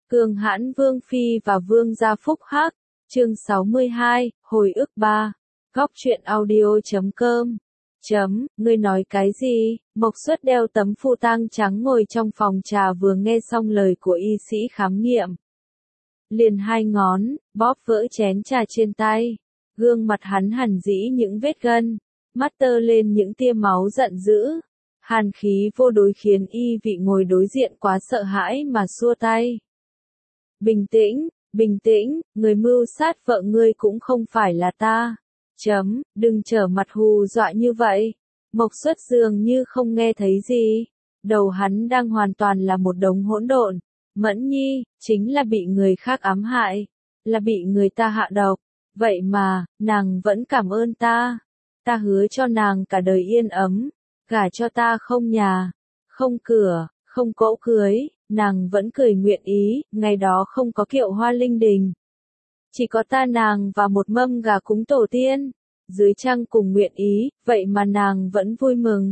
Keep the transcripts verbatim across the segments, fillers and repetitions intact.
Cường hãn Vương Phi và Vương gia phúc hắc, chương sáu mươi hai, hồi ức ba. Góc truyện audio chấm com. Chấm, ngươi nói cái gì? Mộc Xuất đeo tấm phụ tang trắng ngồi trong phòng trà vừa nghe xong lời của y sĩ khám nghiệm. Liền hai ngón, bóp vỡ chén trà trên tay. Gương mặt hắn hằn dĩ những vết gân, mắt tơ lên những tia máu giận dữ. Hàn khí vô đối khiến y vị ngồi đối diện quá sợ hãi mà xua tay. Bình tĩnh, bình tĩnh, người mưu sát vợ ngươi cũng không phải là ta. Chấm, đừng trở mặt hù dọa như vậy. Mộc Xuất dường như không nghe thấy gì. Đầu hắn đang hoàn toàn là một đống hỗn độn. Mẫn Nhi, chính là bị người khác ám hại. Là bị người ta hạ độc. Vậy mà, nàng vẫn cảm ơn ta. Ta hứa cho nàng cả đời yên ấm. Gả cho ta không nhà, không cửa, không cỗ cưới. Nàng vẫn cười nguyện ý, ngày đó không có kiệu hoa linh đình. Chỉ có ta nàng và một mâm gà cúng tổ tiên. Dưới trăng cùng nguyện ý, vậy mà nàng vẫn vui mừng.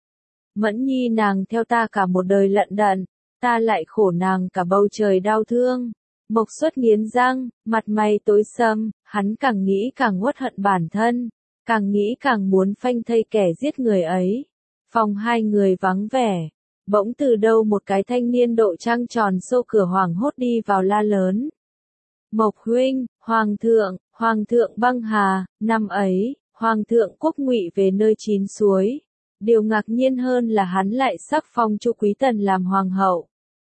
Mẫn Nhi nàng theo ta cả một đời lận đận, ta lại khổ nàng cả bầu trời đau thương. Mộc Xuất nghiến răng, mặt mày tối sầm, hắn càng nghĩ càng uất hận bản thân, càng nghĩ càng muốn phanh thây kẻ giết người ấy. Phòng hai người vắng vẻ. Bỗng từ đâu một cái thanh niên độ trăng tròn xô cửa hoảng hốt đi vào la lớn. Mộc huynh, hoàng thượng, hoàng thượng băng hà, năm ấy, hoàng thượng Quốc Ngụy về nơi chín suối. Điều ngạc nhiên hơn là hắn lại sắc phong Chu Quý Tần làm hoàng hậu.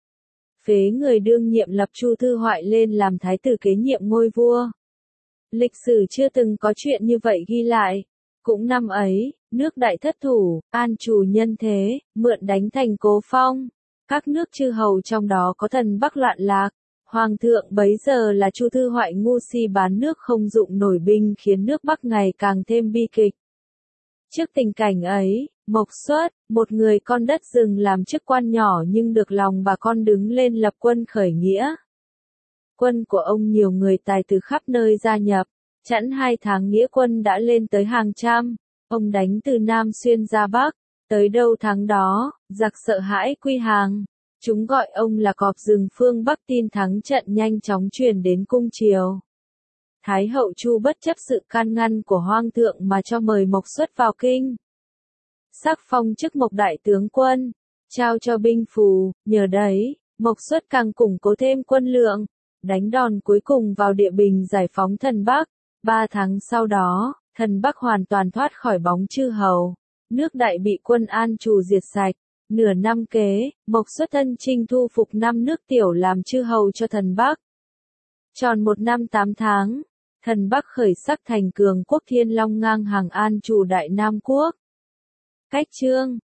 Phế người đương nhiệm lập Chu Thư Hoại lên làm thái tử kế nhiệm ngôi vua. Lịch sử chưa từng có chuyện như vậy ghi lại. Cũng năm ấy, nước đại thất thủ, an chủ nhân thế, mượn đánh thành Cố Phong. Các nước chư hầu trong đó có thần Bắc loạn lạc. Hoàng thượng bấy giờ là Chu Thư Hoại ngu si bán nước không dụng nổi binh khiến nước Bắc ngày càng thêm bi kịch. Trước tình cảnh ấy, Mộc Xuất, một người con đất rừng làm chức quan nhỏ nhưng được lòng bà con đứng lên lập quân khởi nghĩa. Quân của ông nhiều người tài từ khắp nơi gia nhập. Chẵn hai tháng nghĩa quân đã lên tới hàng trăm. Ông đánh từ Nam xuyên ra Bắc. Tới đâu tháng đó, giặc sợ hãi quy hàng. Chúng gọi ông là cọp rừng phương Bắc. Tin thắng trận nhanh chóng truyền đến cung triều. Thái hậu Chu bất chấp sự can ngăn của hoàng thượng mà cho mời Mộc Xuất vào kinh. Sắc phong chức Mộc đại tướng quân. Trao cho binh phù, nhờ đấy, Mộc Xuất càng củng cố thêm quân lượng. Đánh đòn cuối cùng vào địa bình giải phóng thần Bắc. Ba tháng sau đó, thần Bắc hoàn toàn thoát khỏi bóng chư hầu. Nước đại bị quân An Trù diệt sạch. Nửa năm kế, Mộc Xuất thân chinh thu phục năm nước tiểu làm chư hầu cho thần Bắc. Tròn một năm tám tháng, thần Bắc khởi sắc thành cường quốc Thiên Long ngang hàng An Trù Đại Nam Quốc. Cách chương,